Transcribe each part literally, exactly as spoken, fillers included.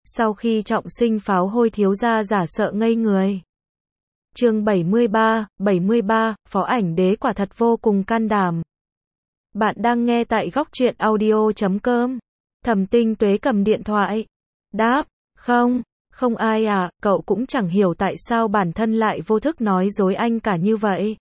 Sau khi trọng sinh pháo hôi thiếu gia giả sợ ngây người. Chương bảy mươi ba, bảy mươi ba, Phó Ảnh Đế quả thật vô cùng can đảm. Bạn đang nghe tại góc truyện audio chấm com. Thẩm Tinh Tuế cầm điện thoại. Đáp, không, không ai à, cậu cũng chẳng hiểu tại sao bản thân lại vô thức nói dối anh cả như vậy.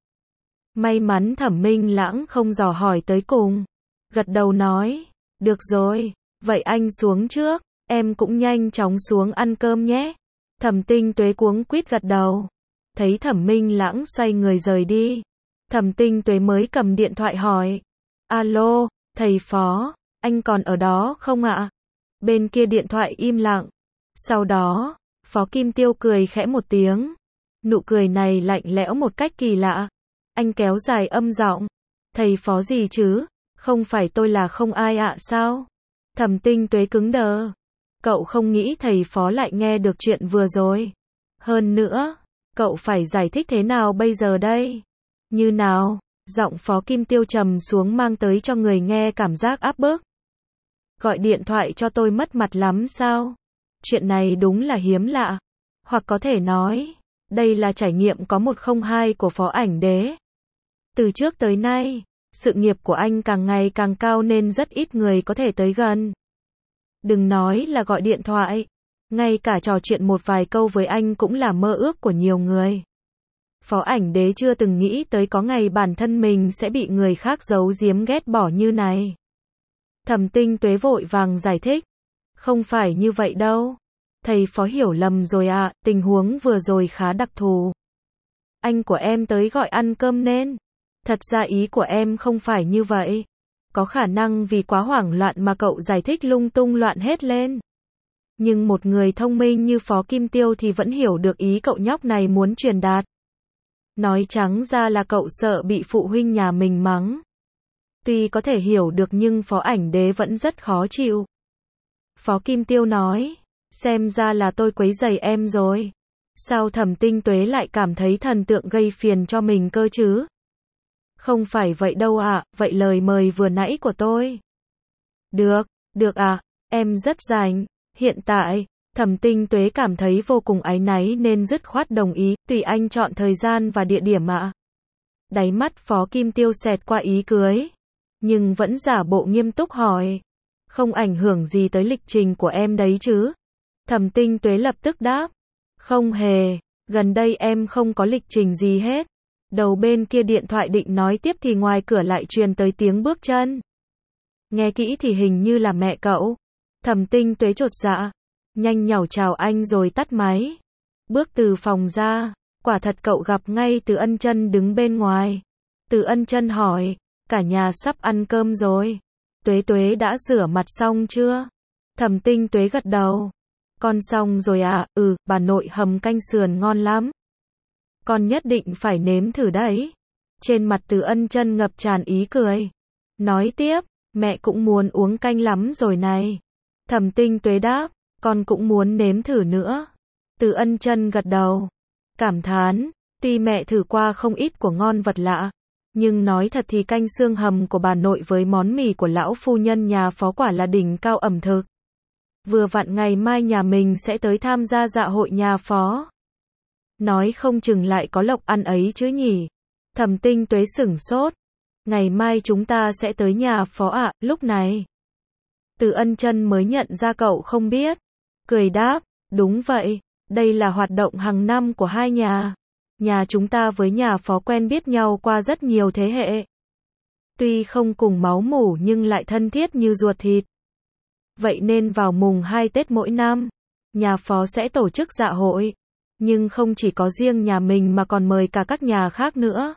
May mắn Thẩm Minh Lãng không dò hỏi tới cùng. Gật đầu nói, được rồi, vậy anh xuống trước, em cũng nhanh chóng xuống ăn cơm nhé. Thẩm Tinh Tuế cuống quýt gật đầu. Thấy Thẩm Minh Lãng xoay người rời đi, Thẩm Tinh Tuế mới cầm điện thoại hỏi, alo, thầy Phó, anh còn ở đó không ạ? Bên kia điện thoại im lặng. Sau đó, Phó Kim Tiêu cười khẽ một tiếng. Nụ cười này lạnh lẽo một cách kỳ lạ. Anh kéo dài âm giọng, thầy Phó gì chứ? Không phải tôi là không ai ạ sao? Thẩm Tinh Tuế cứng đờ. Cậu không nghĩ thầy Phó lại nghe được chuyện vừa rồi. Hơn nữa, cậu phải giải thích thế nào bây giờ đây? Như nào? Giọng Phó Kim Tiêu trầm xuống mang tới cho người nghe cảm giác áp bức. Gọi điện thoại cho tôi mất mặt lắm sao? Chuyện này đúng là hiếm lạ. Hoặc có thể nói, đây là trải nghiệm có một không hai của Phó Ảnh Đế. Từ trước tới nay, sự nghiệp của anh càng ngày càng cao nên rất ít người có thể tới gần. Đừng nói là gọi điện thoại, ngay cả trò chuyện một vài câu với anh cũng là mơ ước của nhiều người. Phó Ảnh Đế chưa từng nghĩ tới có ngày bản thân mình sẽ bị người khác giấu giếm ghét bỏ như này. Thẩm Tinh Tuế vội vàng giải thích, không phải như vậy đâu. Thầy Phó hiểu lầm rồi ạ, à, tình huống vừa rồi khá đặc thù. Anh của em tới gọi ăn cơm nên. Thật ra ý của em không phải như vậy. Có khả năng vì quá hoảng loạn mà cậu giải thích lung tung loạn hết lên. Nhưng một người thông minh như Phó Kim Tiêu thì vẫn hiểu được ý cậu nhóc này muốn truyền đạt. Nói trắng ra là cậu sợ bị phụ huynh nhà mình mắng. Tuy có thể hiểu được nhưng Phó Ảnh Đế vẫn rất khó chịu. Phó Kim Tiêu nói, xem ra là tôi quấy rầy em rồi. Sao Thẩm Tinh Tuế lại cảm thấy thần tượng gây phiền cho mình cơ chứ? Không phải vậy đâu ạ, à, vậy lời mời vừa nãy của tôi. Được, được ạ, à, em rất rảnh. Hiện tại, Thẩm Tinh Tuế cảm thấy vô cùng áy náy nên dứt khoát đồng ý, tùy anh chọn thời gian và địa điểm ạ. À. Đáy mắt Phó Kim Tiêu xẹt qua ý cưới, nhưng vẫn giả bộ nghiêm túc hỏi, không ảnh hưởng gì tới lịch trình của em đấy chứ? Thẩm Tinh Tuế lập tức đáp, không hề, gần đây em không có lịch trình gì hết. Đầu bên kia điện thoại định nói tiếp thì ngoài cửa lại truyền tới tiếng bước chân. Nghe kỹ thì hình như là mẹ cậu. Thẩm Tinh Tuế chột dạ, nhanh nhảu chào anh rồi tắt máy. Bước từ phòng ra, quả thật cậu gặp ngay Từ Ân Chân đứng bên ngoài. Từ Ân Chân hỏi, cả nhà sắp ăn cơm rồi. Tuế Tuế đã rửa mặt xong chưa? Thẩm Tinh Tuế gật đầu. Con xong rồi à, ừ, bà nội hầm canh sườn ngon lắm. Con nhất định phải nếm thử đấy. Trên mặt Từ Ân Chân ngập tràn ý cười. Nói tiếp, mẹ cũng muốn uống canh lắm rồi này. Thẩm Tinh Tuế đáp, con cũng muốn nếm thử nữa. Từ Ân Chân gật đầu. Cảm thán, tuy mẹ thử qua không ít của ngon vật lạ, nhưng nói thật thì canh xương hầm của bà nội với món mì của lão phu nhân nhà Phó quả là đỉnh cao ẩm thực. Vừa vặn ngày mai nhà mình sẽ tới tham gia dạ hội nhà Phó. Nói không chừng lại có lộc ăn ấy chứ nhỉ. Thẩm Tinh Tuế sửng sốt. Ngày mai chúng ta sẽ tới nhà Phó ạ, à, lúc này. Từ Ân Chân mới nhận ra cậu không biết. Cười đáp, đúng vậy, đây là hoạt động hàng năm của hai nhà. Nhà chúng ta với nhà Phó quen biết nhau qua rất nhiều thế hệ. Tuy không cùng máu mủ nhưng lại thân thiết như ruột thịt. Vậy nên vào mùng hai Tết mỗi năm, nhà Phó sẽ tổ chức dạ hội. Nhưng không chỉ có riêng nhà mình mà còn mời cả các nhà khác nữa.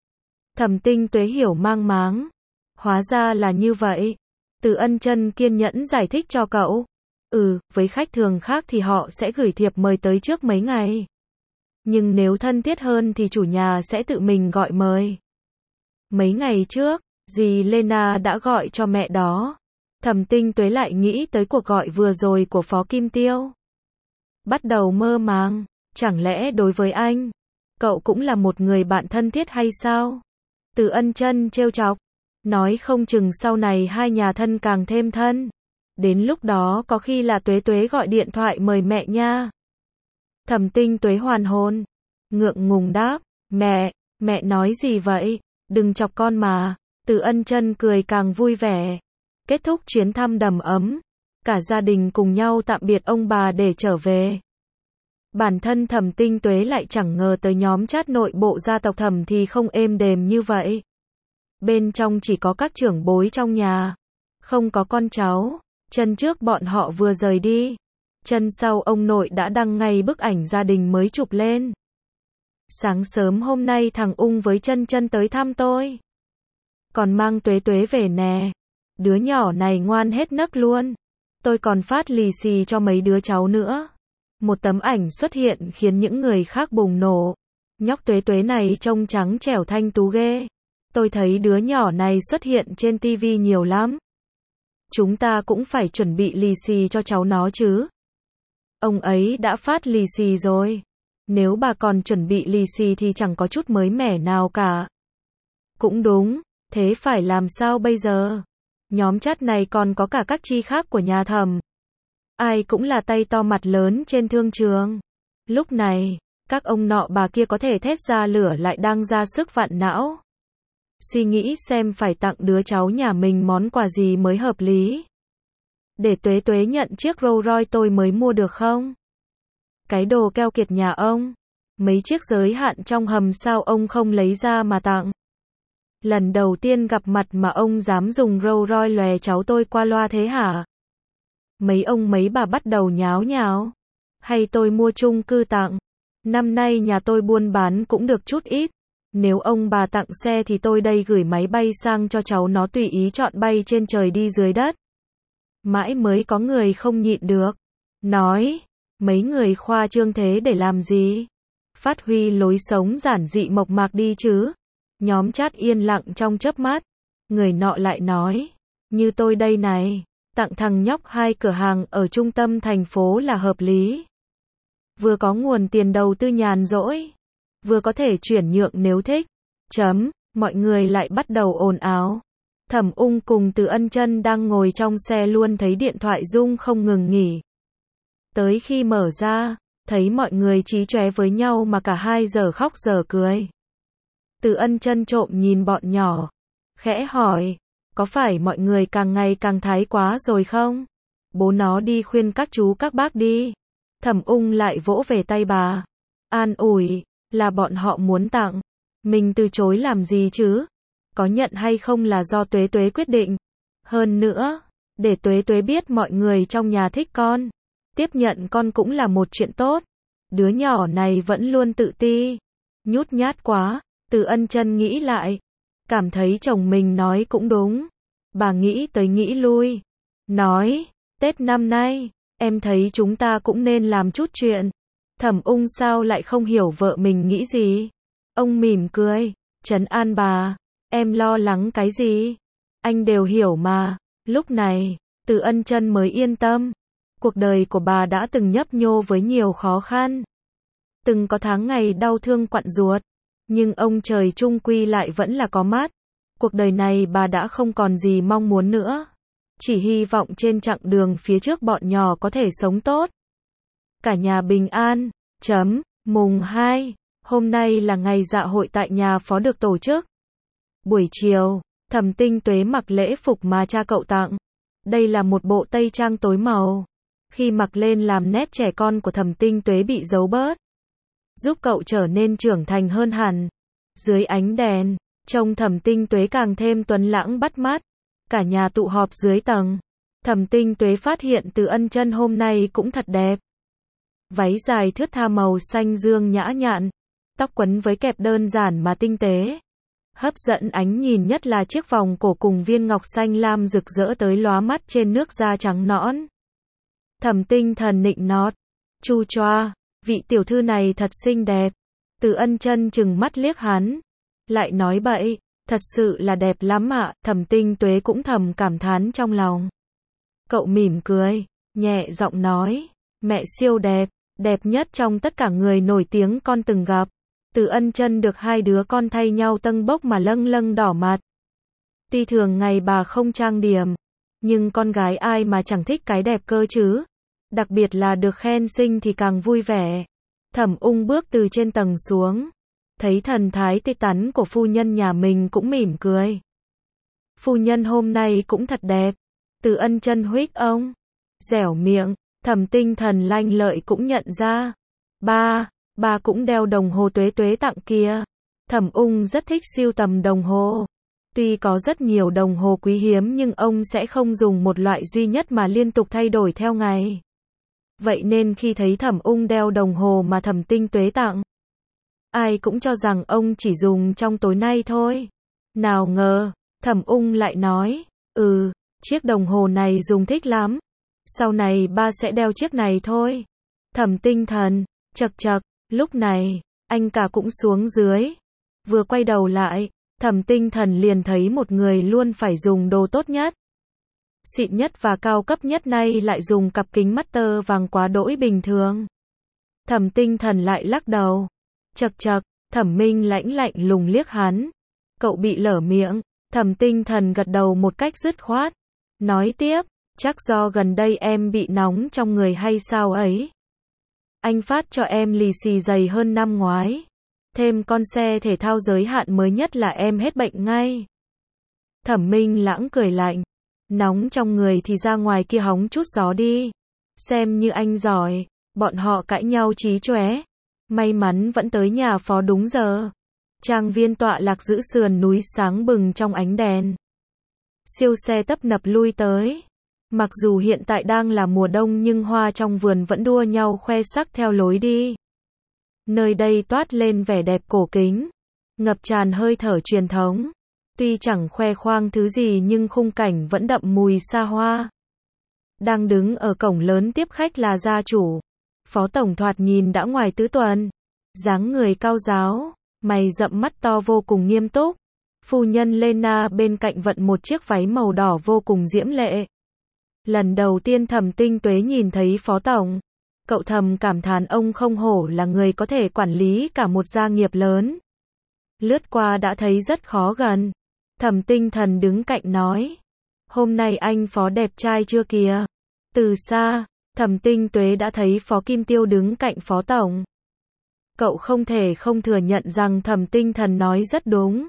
Thẩm Tinh Tuế hiểu mang máng. Hóa ra là như vậy. Từ Ân Chân kiên nhẫn giải thích cho cậu. Ừ, với khách thường khác thì họ sẽ gửi thiệp mời tới trước mấy ngày. Nhưng nếu thân thiết hơn thì chủ nhà sẽ tự mình gọi mời. Mấy ngày trước, dì Lena đã gọi cho mẹ đó. Thẩm Tinh Tuế lại nghĩ tới cuộc gọi vừa rồi của Phó Kim Tiêu. Bắt đầu mơ màng. Chẳng lẽ đối với anh, cậu cũng là một người bạn thân thiết hay sao? Từ Ân Chân trêu chọc, nói không chừng sau này hai nhà thân càng thêm thân. Đến lúc đó có khi là Tuế Tuế gọi điện thoại mời mẹ nha. Thẩm Tinh Tuế hoàn hồn, ngượng ngùng đáp, mẹ, mẹ nói gì vậy, đừng chọc con mà. Từ Ân Chân cười càng vui vẻ. Kết thúc chuyến thăm đầm ấm, cả gia đình cùng nhau tạm biệt ông bà để trở về. Bản thân Thẩm Tinh Tuế lại chẳng ngờ tới nhóm chat nội bộ gia tộc Thẩm thì không êm đềm như vậy. Bên trong chỉ có các trưởng bối trong nhà, không có con cháu. Chân trước bọn họ vừa rời đi, chân sau ông nội đã đăng ngay bức ảnh gia đình mới chụp lên. Sáng sớm hôm nay thằng Ung với Chân Chân tới thăm tôi. Còn mang Tuế Tuế về nè. Đứa nhỏ này ngoan hết nấc luôn. Tôi còn phát lì xì cho mấy đứa cháu nữa. Một tấm ảnh xuất hiện khiến những người khác bùng nổ. Nhóc Tuế Tuế này trông trắng trẻo thanh tú ghê. Tôi thấy đứa nhỏ này xuất hiện trên tivi nhiều lắm. Chúng ta cũng phải chuẩn bị lì xì cho cháu nó chứ. Ông ấy đã phát lì xì rồi. Nếu bà còn chuẩn bị lì xì thì chẳng có chút mới mẻ nào cả. Cũng đúng, thế phải làm sao bây giờ? Nhóm chat này còn có cả các chi khác của nhà Thẩm. Ai cũng là tay to mặt lớn trên thương trường. Lúc này, các ông nọ bà kia có thể thét ra lửa lại đang ra sức vặn não. Suy nghĩ xem phải tặng đứa cháu nhà mình món quà gì mới hợp lý. Để Tuế Tuế nhận chiếc Rolls Royce tôi mới mua được không? Cái đồ keo kiệt nhà ông. Mấy chiếc giới hạn trong hầm sao ông không lấy ra mà tặng? Lần đầu tiên gặp mặt mà ông dám dùng Rolls Royce lòe cháu tôi qua loa thế hả? Mấy ông mấy bà bắt đầu nháo nháo. Hay tôi mua chung cư tặng? Năm nay nhà tôi buôn bán cũng được chút ít. Nếu ông bà tặng xe thì tôi đây gửi máy bay sang cho cháu nó tùy ý chọn bay trên trời đi dưới đất. Mãi mới có người không nhịn được. Nói, mấy người khoa trương thế để làm gì? Phát huy lối sống giản dị mộc mạc đi chứ. Nhóm chat yên lặng trong chớp mắt. Người nọ lại nói, như tôi đây này, tặng thằng nhóc hai cửa hàng ở trung tâm thành phố là hợp lý. Vừa có nguồn tiền đầu tư nhàn rỗi, vừa có thể chuyển nhượng nếu thích. Chấm, mọi người lại bắt đầu ồn ào. Thẩm Ung cùng Từ Ân Chân đang ngồi trong xe luôn thấy điện thoại rung không ngừng nghỉ. Tới khi mở ra, thấy mọi người chí chóe với nhau mà cả hai giờ khóc giờ cười. Từ Ân Chân trộm nhìn bọn nhỏ, khẽ hỏi, có phải mọi người càng ngày càng thái quá rồi không? Bố nó đi khuyên các chú các bác đi. Thẩm Ung lại vỗ về tay bà, an ủi, là bọn họ muốn tặng, mình từ chối làm gì chứ? Có nhận hay không là do Tuế Tuế quyết định. Hơn nữa, để Tuế Tuế biết mọi người trong nhà thích con, tiếp nhận con cũng là một chuyện tốt. Đứa nhỏ này vẫn luôn tự ti, nhút nhát quá. Từ Ân Chân nghĩ lại, cảm thấy chồng mình nói cũng đúng. Bà nghĩ tới nghĩ lui, nói, Tết năm nay, em thấy chúng ta cũng nên làm chút chuyện. Thẩm Ung sao lại không hiểu vợ mình nghĩ gì? Ông mỉm cười, trấn an bà, em lo lắng cái gì? Anh đều hiểu mà. Lúc này, Từ Ân Chân mới yên tâm. Cuộc đời của bà đã từng nhấp nhô với nhiều khó khăn. Từng có tháng ngày đau thương quặn ruột. Nhưng ông trời chung quy lại vẫn là có mắt. Cuộc đời này bà đã không còn gì mong muốn nữa. Chỉ hy vọng trên chặng đường phía trước bọn nhỏ có thể sống tốt. Cả nhà bình an. Chấm. Mùng hai. Hôm nay là ngày dạ hội tại nhà phó được tổ chức. Buổi chiều, Thẩm Tinh Tuế mặc lễ phục mà cha cậu tặng. Đây là một bộ tây trang tối màu. Khi mặc lên làm nét trẻ con của Thẩm Tinh Tuế bị giấu bớt. Giúp cậu trở nên trưởng thành hơn hẳn. Dưới ánh đèn, trông Thẩm Tinh Tuế càng thêm tuấn lãng bắt mắt. Cả nhà tụ họp dưới tầng. Thẩm Tinh Tuế phát hiện Từ Ân Chân hôm nay cũng thật đẹp. Váy dài thướt tha màu xanh dương nhã nhặn. Tóc quấn với kẹp đơn giản mà tinh tế. Hấp dẫn ánh nhìn nhất là chiếc vòng cổ cùng viên ngọc xanh lam rực rỡ tới lóa mắt trên nước da trắng nõn. Thẩm Tinh Thần nịnh nọt, chu choa, vị tiểu thư này thật xinh đẹp. Từ Ân Chân chừng mắt liếc hắn, lại nói bậy, thật sự là đẹp lắm ạ. Thẩm Tinh Tuế cũng thầm cảm thán trong lòng. Cậu mỉm cười, nhẹ giọng nói, mẹ siêu đẹp, đẹp nhất trong tất cả người nổi tiếng con từng gặp. Từ Ân Chân được hai đứa con thay nhau tâng bốc mà lâng lâng đỏ mặt. Tuy thường ngày bà không trang điểm, Nhưng con gái ai mà chẳng thích cái đẹp cơ chứ? Đặc biệt là được khen xinh thì càng vui vẻ. Thẩm Ung bước từ trên tầng xuống. Thấy thần thái tươi tắn của phu nhân nhà mình cũng mỉm cười. Phu nhân hôm nay cũng thật đẹp. Từ Ân chân huých ông. Dẻo miệng, Thẩm Tinh Thần lanh lợi cũng nhận ra. Ba, ba cũng đeo đồng hồ Tuế Tuế tặng kia. Thẩm Ung rất thích sưu tầm đồng hồ. Tuy có rất nhiều đồng hồ quý hiếm nhưng ông sẽ không dùng một loại duy nhất mà liên tục thay đổi theo ngày. Vậy nên khi thấy Thẩm Ung đeo đồng hồ mà Thẩm Tinh Tuế tặng, ai cũng cho rằng ông chỉ dùng trong tối nay thôi. Nào ngờ, Thẩm Ung lại nói, ừ, chiếc đồng hồ này dùng thích lắm. Sau này ba sẽ đeo chiếc này thôi. Thẩm Tinh Thần, chậc chậc, lúc này, anh cả cũng xuống dưới. Vừa quay đầu lại, Thẩm Tinh Thần liền thấy một người luôn phải dùng đồ tốt nhất, xịn nhất và cao cấp nhất nay lại dùng cặp kính mắt tơ vàng quá đỗi bình thường. Thẩm Tinh Thần lại lắc đầu. Chậc chậc, Thẩm Minh lãnh lạnh lùng liếc hắn. Cậu bị lở miệng. Thẩm Tinh Thần gật đầu một cách dứt khoát. Nói tiếp, chắc do gần đây em bị nóng trong người hay sao ấy. Anh phát cho em lì xì dày hơn năm ngoái. Thêm con xe thể thao giới hạn mới nhất là em hết bệnh ngay. Thẩm Minh lãng cười lạnh. Nóng trong người thì ra ngoài kia hóng chút gió đi. Xem như anh giỏi. Bọn họ cãi nhau chí chóe. May mắn vẫn tới nhà phó đúng giờ. Trang viên tọa lạc giữa sườn núi sáng bừng trong ánh đèn. Siêu xe tấp nập lui tới. Mặc dù hiện tại đang là mùa đông nhưng hoa trong vườn vẫn đua nhau khoe sắc theo lối đi. Nơi đây toát lên vẻ đẹp cổ kính, ngập tràn hơi thở truyền thống. Tuy chẳng khoe khoang thứ gì nhưng khung cảnh vẫn đậm mùi xa hoa. Đang đứng ở cổng lớn tiếp khách là gia chủ. Phó tổng thoạt nhìn đã ngoài tứ tuần. Dáng người cao ráo, mày rậm mắt to vô cùng nghiêm túc. Phu nhân Lena bên cạnh vận một chiếc váy màu đỏ vô cùng diễm lệ. Lần đầu tiên Thẩm Tinh Tuế nhìn thấy phó tổng, cậu thầm cảm thán ông không hổ là người có thể quản lý cả một gia nghiệp lớn. Lướt qua đã thấy rất khó gần. Thẩm Tinh Thần đứng cạnh nói, hôm nay anh phó đẹp trai chưa kìa. Từ xa, Thẩm Tinh Tuế đã thấy Phó Kim Tiêu đứng cạnh phó tổng. Cậu không thể không thừa nhận rằng Thẩm Tinh Thần nói rất đúng.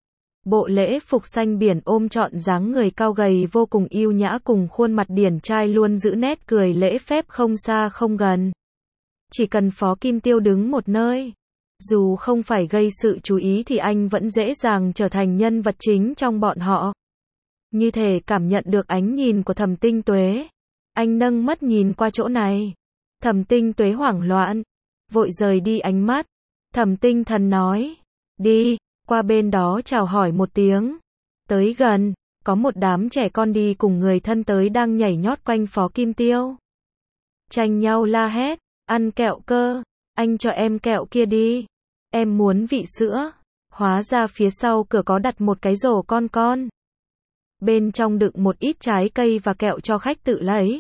Bộ lễ phục xanh biển ôm trọn dáng người cao gầy vô cùng yêu nhã cùng khuôn mặt điển trai luôn giữ nét cười lễ phép không xa không gần. Chỉ cần Phó Kim Tiêu đứng một nơi, dù không phải gây sự chú ý thì anh vẫn dễ dàng trở thành nhân vật chính trong bọn họ. Như thể cảm nhận được ánh nhìn của Thẩm Tinh Tuế, anh nâng mắt nhìn qua chỗ này. Thẩm Tinh Tuế hoảng loạn, vội rời đi ánh mắt. Thẩm Tinh Thần nói, đi, qua bên đó chào hỏi một tiếng. Tới gần, có một đám trẻ con đi cùng người thân tới đang nhảy nhót quanh Phó Kim Tiêu. Tranh nhau la hét, ăn kẹo cơ, anh cho em kẹo kia đi. Em muốn vị sữa. Hóa ra phía sau cửa có đặt một cái rổ con con. Bên trong đựng một ít trái cây và kẹo cho khách tự lấy.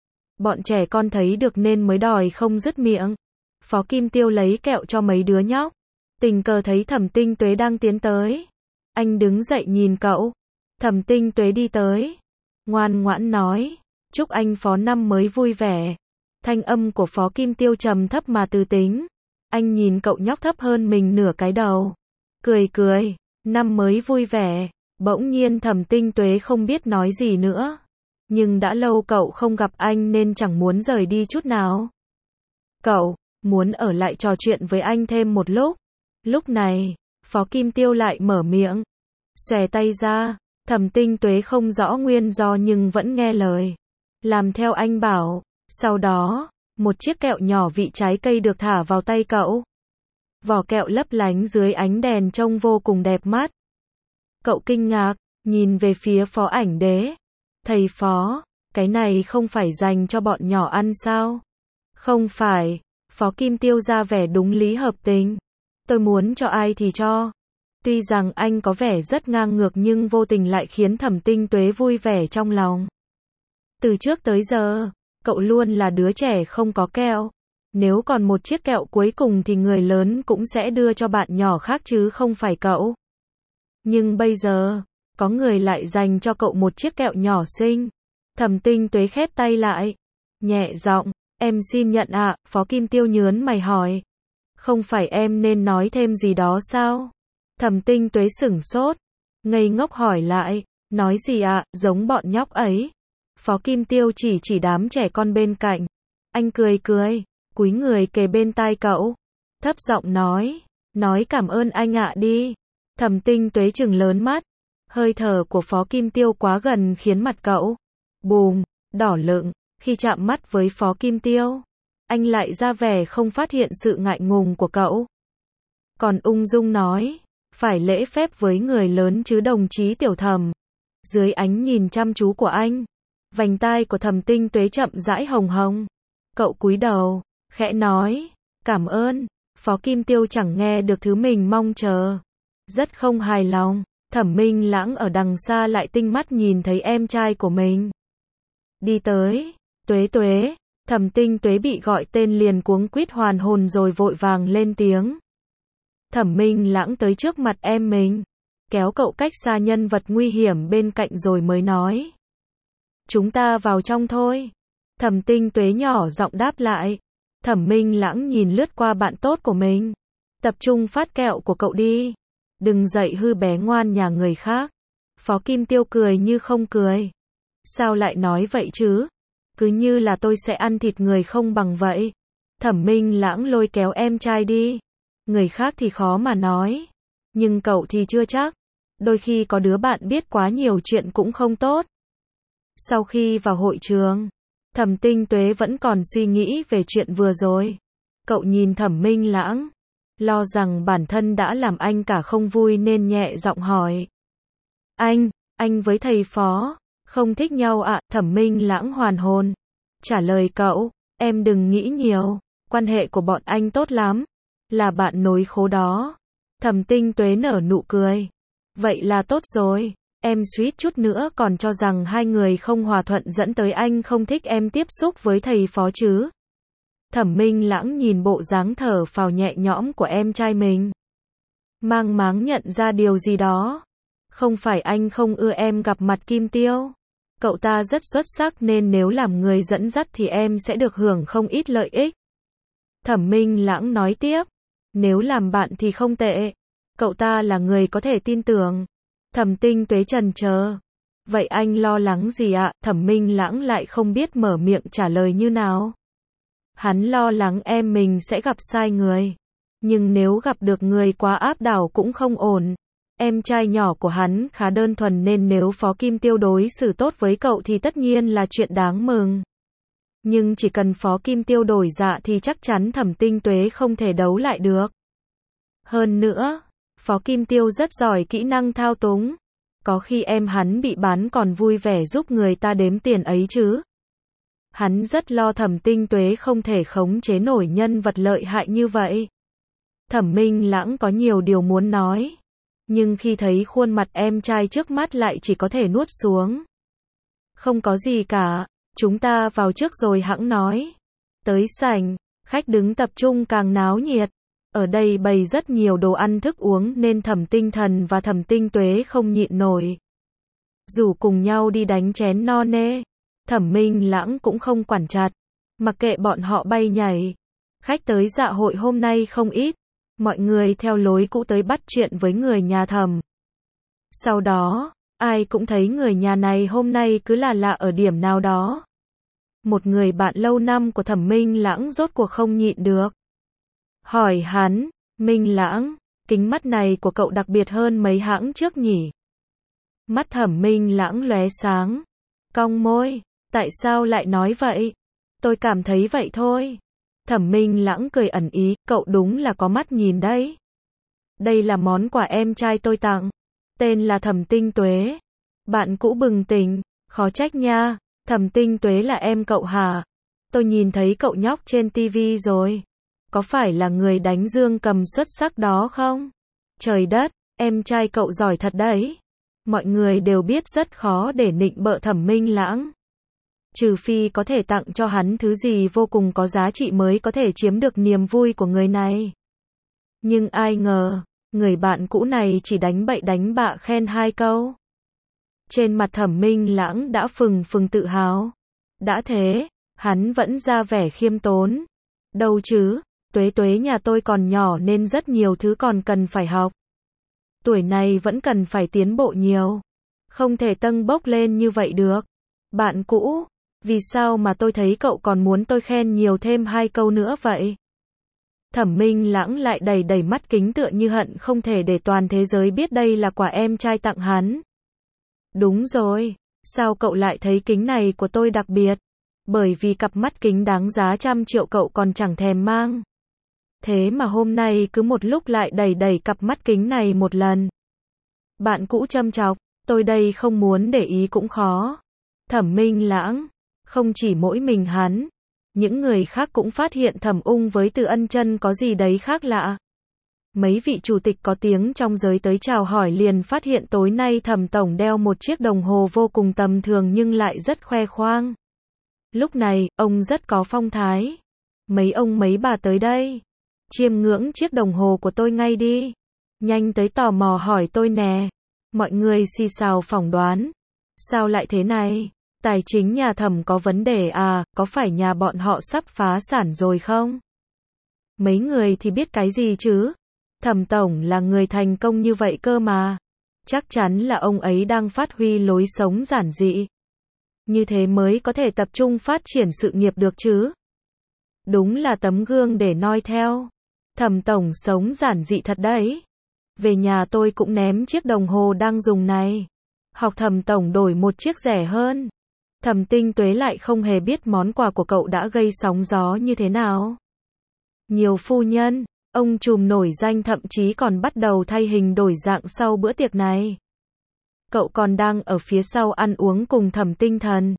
Bọn trẻ con thấy được nên mới đòi không dứt miệng. Phó Kim Tiêu lấy kẹo cho mấy đứa nhóc. Tình cờ thấy Thẩm Tinh Tuế đang tiến tới. Anh đứng dậy nhìn cậu. Thẩm Tinh Tuế đi tới. Ngoan ngoãn nói, chúc anh Phó năm mới vui vẻ. Thanh âm của Phó Kim Tiêu trầm thấp mà từ tính. Anh nhìn cậu nhóc thấp hơn mình nửa cái đầu. Cười cười, năm mới vui vẻ. Bỗng nhiên Thẩm Tinh Tuế không biết nói gì nữa. Nhưng đã lâu cậu không gặp anh nên chẳng muốn rời đi chút nào. Cậu muốn ở lại trò chuyện với anh thêm một lúc. Lúc này, Phó Kim Tiêu lại mở miệng. Xòe tay ra, Thẩm Tinh Tuế không rõ nguyên do nhưng vẫn nghe lời. Làm theo anh bảo. Sau đó, một chiếc kẹo nhỏ vị trái cây được thả vào tay cậu. Vỏ kẹo lấp lánh dưới ánh đèn trông vô cùng đẹp mắt. Cậu kinh ngạc, nhìn về phía Phó Ảnh Đế. Thầy Phó, cái này không phải dành cho bọn nhỏ ăn sao? Không phải, Phó Kim Tiêu ra vẻ đúng lý hợp tình. Tôi muốn cho ai thì cho. Tuy rằng anh có vẻ rất ngang ngược nhưng vô tình lại khiến Thẩm Tinh Tuế vui vẻ trong lòng. Từ trước tới giờ, cậu luôn là đứa trẻ không có kẹo. Nếu còn một chiếc kẹo cuối cùng thì người lớn cũng sẽ đưa cho bạn nhỏ khác chứ không phải cậu. Nhưng bây giờ, có người lại dành cho cậu một chiếc kẹo nhỏ xinh. Thẩm Tinh Tuế khép tay lại, nhẹ giọng, em xin nhận ạ, Phó Kim Tiêu nhớn mày hỏi. Không phải em nên nói thêm gì đó sao? Thẩm Tinh Tuế sửng sốt, ngây ngốc hỏi lại, nói gì ạ, giống bọn nhóc ấy. Phó Kim Tiêu chỉ chỉ đám trẻ con bên cạnh. Anh cười cười, cúi người kề bên tai cậu, thấp giọng nói, nói cảm ơn anh ạ đi. Thẩm Tinh Tuế trừng lớn mắt, hơi thở của Phó Kim Tiêu quá gần khiến mặt cậu bùm, đỏ lựng. Khi chạm mắt với Phó Kim Tiêu, anh lại ra vẻ không phát hiện sự ngại ngùng của cậu. Còn ung dung nói, phải lễ phép với người lớn chứ đồng chí Tiểu Thẩm. Dưới ánh nhìn chăm chú của anh, vành tai của Thẩm Tinh Tuế chậm rãi hồng hồng. Cậu cúi đầu, khẽ nói, cảm ơn. Phó Kim Tiêu chẳng nghe được thứ mình mong chờ. Rất không hài lòng, Thẩm Minh Lãng ở đằng xa lại tinh mắt nhìn thấy em trai của mình. Đi tới, Tuế Tuế, Thẩm Tinh Tuế bị gọi tên liền cuống quýt hoàn hồn rồi vội vàng lên tiếng. Thẩm Minh Lãng tới trước mặt em mình, kéo cậu cách xa nhân vật nguy hiểm bên cạnh rồi mới nói. Chúng ta vào trong thôi. Thẩm Tinh Tuế nhỏ giọng đáp lại. Thẩm Minh Lãng nhìn lướt qua bạn tốt của mình. Tập trung phát kẹo của cậu đi. Đừng dạy hư bé ngoan nhà người khác. Phó Kim Tiêu cười như không cười. Sao lại nói vậy chứ? Cứ như là tôi sẽ ăn thịt người không bằng vậy. Thẩm Minh Lãng lôi kéo em trai đi. Người khác thì khó mà nói. Nhưng cậu thì chưa chắc. Đôi khi có đứa bạn biết quá nhiều chuyện cũng không tốt. Sau khi vào hội trường, Thẩm Tinh Tuế vẫn còn suy nghĩ về chuyện vừa rồi. Cậu nhìn Thẩm Minh Lãng, lo rằng bản thân đã làm anh cả không vui nên nhẹ giọng hỏi. Anh, anh với thầy Phó, không thích nhau ạ? Thẩm Minh Lãng hoàn hồn, trả lời cậu, em đừng nghĩ nhiều, quan hệ của bọn anh tốt lắm, là bạn nối khố đó. Thẩm Tinh Tuế nở nụ cười. Vậy là tốt rồi. Em suýt chút nữa còn cho rằng hai người không hòa thuận dẫn tới anh không thích em tiếp xúc với thầy Phó chứ. Thẩm Minh Lãng nhìn bộ dáng thở phào nhẹ nhõm của em trai mình, mang máng nhận ra điều gì đó. Không phải anh không ưa em gặp mặt Kim Tiêu. Cậu ta rất xuất sắc nên nếu làm người dẫn dắt thì em sẽ được hưởng không ít lợi ích. Thẩm Minh Lãng nói tiếp. Nếu làm bạn thì không tệ. Cậu ta là người có thể tin tưởng. Thẩm Tinh Tuế chần chờ. Vậy anh lo lắng gì ạ? Thẩm Minh Lãng lại không biết mở miệng trả lời như nào. Hắn lo lắng em mình sẽ gặp sai người. Nhưng nếu gặp được người quá áp đảo cũng không ổn. Em trai nhỏ của hắn khá đơn thuần nên nếu Phó Kim Tiêu đối xử tốt với cậu thì tất nhiên là chuyện đáng mừng. Nhưng chỉ cần Phó Kim Tiêu đổi dạ thì chắc chắn Thẩm Tinh Tuế không thể đấu lại được. Hơn nữa, Phó Kim Tiêu rất giỏi kỹ năng thao túng. Có khi em hắn bị bán còn vui vẻ giúp người ta đếm tiền ấy chứ. Hắn rất lo Thẩm Tinh Tuế không thể khống chế nổi nhân vật lợi hại như vậy. Thẩm Minh Lãng có nhiều điều muốn nói. Nhưng khi thấy khuôn mặt em trai trước mắt lại chỉ có thể nuốt xuống. Không có gì cả, chúng ta vào trước rồi hẵng nói. Tới sảnh, khách đứng tập trung càng náo nhiệt. Ở đây bày rất nhiều đồ ăn thức uống nên Thẩm Tinh Thần và Thẩm Tinh Tuế không nhịn nổi. Rủ cùng nhau đi đánh chén no nê. Thẩm Minh Lãng cũng không quản chặt. Mặc kệ bọn họ bay nhảy. Khách tới dạ hội hôm nay không ít. Mọi người theo lối cũ tới bắt chuyện với người nhà Thẩm. Sau đó, ai cũng thấy người nhà này hôm nay cứ là lạ ở điểm nào đó. Một người bạn lâu năm của Thẩm Minh Lãng rốt cuộc không nhịn được. Hỏi hắn, Minh Lãng, kính mắt này của cậu đặc biệt hơn mấy hãng trước nhỉ? Mắt Thẩm Minh Lãng lóe sáng, cong môi, tại sao lại nói vậy? Tôi cảm thấy vậy thôi. Thẩm Minh Lãng cười ẩn ý, cậu đúng là có mắt nhìn đấy. Đây là món quà em trai tôi tặng, tên là Thẩm Tinh Tuế. Bạn cũ bừng tỉnh, khó trách nha, Thẩm Tinh Tuế là em cậu hả? Tôi nhìn thấy cậu nhóc trên tivi rồi. Có phải là người đánh dương cầm xuất sắc đó không? Trời đất, em trai cậu giỏi thật đấy. Mọi người đều biết rất khó để nịnh bợ Thẩm Minh Lãng. Trừ phi có thể tặng cho hắn thứ gì vô cùng có giá trị mới có thể chiếm được niềm vui của người này. Nhưng ai ngờ, người bạn cũ này chỉ đánh bậy đánh bạ khen hai câu. Trên mặt Thẩm Minh Lãng đã phừng phừng tự hào. Đã thế, hắn vẫn ra vẻ khiêm tốn. Đâu chứ, Tuế Tuế nhà tôi còn nhỏ nên rất nhiều thứ còn cần phải học. Tuổi này vẫn cần phải tiến bộ nhiều. Không thể tâng bốc lên như vậy được. Bạn cũ, vì sao mà tôi thấy cậu còn muốn tôi khen nhiều thêm hai câu nữa vậy? Thẩm Minh Lãng lại đầy đầy mắt kính tựa như hận không thể để toàn thế giới biết đây là quà em trai tặng hắn. Đúng rồi, sao cậu lại thấy kính này của tôi đặc biệt? Bởi vì cặp mắt kính đáng giá trăm triệu cậu còn chẳng thèm mang. Thế mà hôm nay cứ một lúc lại đầy đầy cặp mắt kính này một lần. Bạn cũ châm chọc, tôi đây không muốn để ý cũng khó. Thẩm Minh Lãng, không chỉ mỗi mình hắn, những người khác cũng phát hiện Thẩm Ung với Từ Ân Chân có gì đấy khác lạ. Mấy vị chủ tịch có tiếng trong giới tới chào hỏi liền phát hiện tối nay Thẩm tổng đeo một chiếc đồng hồ vô cùng tầm thường nhưng lại rất khoe khoang. Lúc này, ông rất có phong thái. Mấy ông mấy bà tới đây, chiêm ngưỡng chiếc đồng hồ của tôi ngay đi. Nhanh tới tò mò hỏi tôi nè. Mọi người xì xào phỏng đoán. Sao lại thế này? Tài chính nhà Thẩm có vấn đề à, có phải nhà bọn họ sắp phá sản rồi không? Mấy người thì biết cái gì chứ? Thẩm tổng là người thành công như vậy cơ mà. Chắc chắn là ông ấy đang phát huy lối sống giản dị. Như thế mới có thể tập trung phát triển sự nghiệp được chứ. Đúng là tấm gương để noi theo. Thẩm tổng sống giản dị thật đấy. Về nhà tôi cũng ném chiếc đồng hồ đang dùng này. Học Thẩm tổng đổi một chiếc rẻ hơn. Thẩm Tinh Tuế lại không hề biết món quà của cậu đã gây sóng gió như thế nào. Nhiều phu nhân, ông trùm nổi danh thậm chí còn bắt đầu thay hình đổi dạng sau bữa tiệc này. Cậu còn đang ở phía sau ăn uống cùng Thẩm Tinh Thần.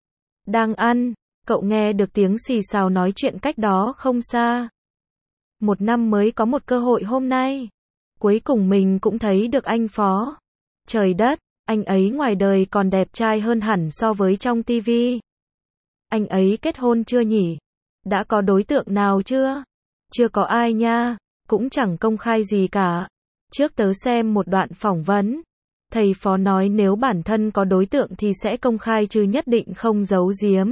Đang ăn, cậu nghe được tiếng xì xào nói chuyện cách đó không xa. Một năm mới có một cơ hội hôm nay. Cuối cùng mình cũng thấy được anh Phó. Trời đất, anh ấy ngoài đời còn đẹp trai hơn hẳn so với trong tivi. Anh ấy kết hôn chưa nhỉ? Đã có đối tượng nào chưa? Chưa có ai nha, cũng chẳng công khai gì cả. Trước tớ xem một đoạn phỏng vấn. Thầy Phó nói nếu bản thân có đối tượng thì sẽ công khai chứ nhất định không giấu giếm.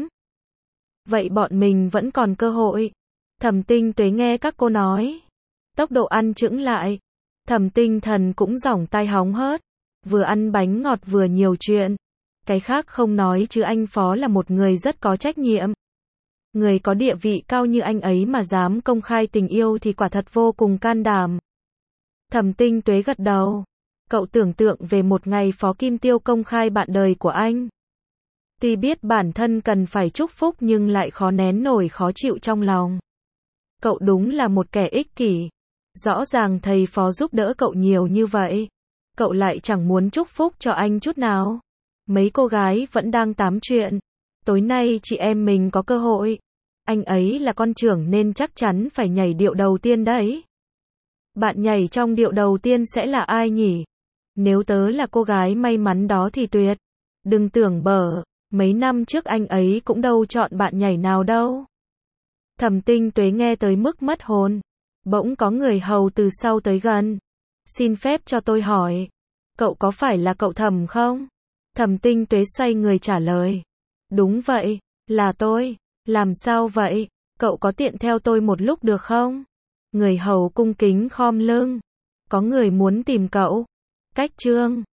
Vậy bọn mình vẫn còn cơ hội. Thẩm Tinh Tuế nghe các cô nói. Tốc độ ăn chững lại. Thẩm Tinh Thần cũng giỏng tai hóng hớt. Vừa ăn bánh ngọt vừa nhiều chuyện. Cái khác không nói chứ anh Phó là một người rất có trách nhiệm. Người có địa vị cao như anh ấy mà dám công khai tình yêu thì quả thật vô cùng can đảm. Thẩm Tinh Tuế gật đầu. Cậu tưởng tượng về một ngày Phó Kim Tiêu công khai bạn đời của anh. Tuy biết bản thân cần phải chúc phúc nhưng lại khó nén nổi khó chịu trong lòng. Cậu đúng là một kẻ ích kỷ. Rõ ràng thầy Phó giúp đỡ cậu nhiều như vậy. Cậu lại chẳng muốn chúc phúc cho anh chút nào. Mấy cô gái vẫn đang tám chuyện. Tối nay chị em mình có cơ hội. Anh ấy là con trưởng nên chắc chắn phải nhảy điệu đầu tiên đấy. Bạn nhảy trong điệu đầu tiên sẽ là ai nhỉ? Nếu tớ là cô gái may mắn đó thì tuyệt. Đừng tưởng bở, mấy năm trước anh ấy cũng đâu chọn bạn nhảy nào đâu. Thẩm Tinh Tuế nghe tới mức mất hồn. Bỗng có người hầu từ sau tới gần. Xin phép cho tôi hỏi. Cậu có phải là cậu Thẩm không? Thẩm Tinh Tuế xoay người trả lời. Đúng vậy, là tôi. Làm sao vậy? Cậu có tiện theo tôi một lúc được không? Người hầu cung kính khom lưng. Có người muốn tìm cậu. Cách trương.